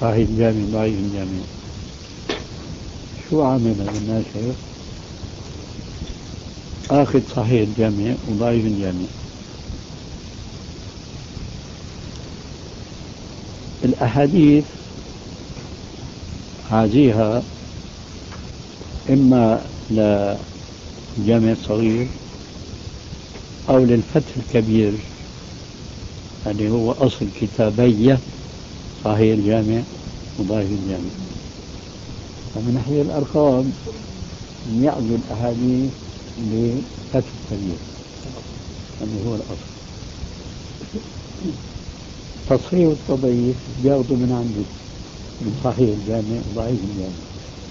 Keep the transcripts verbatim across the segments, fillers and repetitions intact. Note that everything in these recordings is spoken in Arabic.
صحيح الجامع ضعيف الجامع. شو عامل هذا الناس هيك؟ آخذ صحيح الجامع وضعيف الجامع. الأحاديث عازيها إما للجامع الصغير أو للفتح الكبير اللي هو أصل كتابية صحيح الجامع وضعيف الجامع. فمن ناحية الأرقام يعزو الأحاديث لفتح الكبير اللي هو الأصل. تصحيح والتضعيف بياخذوا من عنده من صحيح الجامع وضعيف الجامع.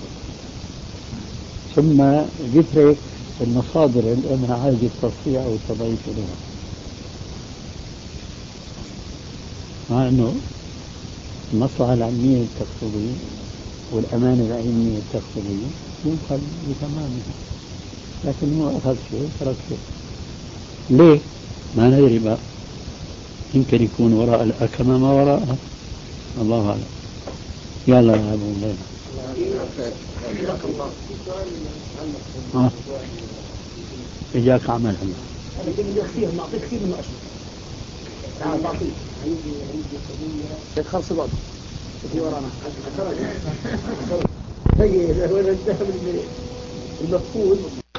ثم ذكرك المصادر اللي أنا عايز التصحيح أو التضعيف لها، مع أنه المصلحة العلمية التقصدية والأمانة العلمية التقصدية ينقل بتمامها، لكن هو أخذ شيء ترك شيء. ليه؟ ما ندري بقى، يمكن يكون وراء الأكمة ما وراءها، الله أعلم. يلا يا أبو ليلى. آه. إجاك عمل هلا. أنا بدي أخفيهم نعطيك كثير من أشهر. تعال نعطيك. عندي عندي قضية. خلص بعض. في ورانا. طيب وين الذهب المفقود؟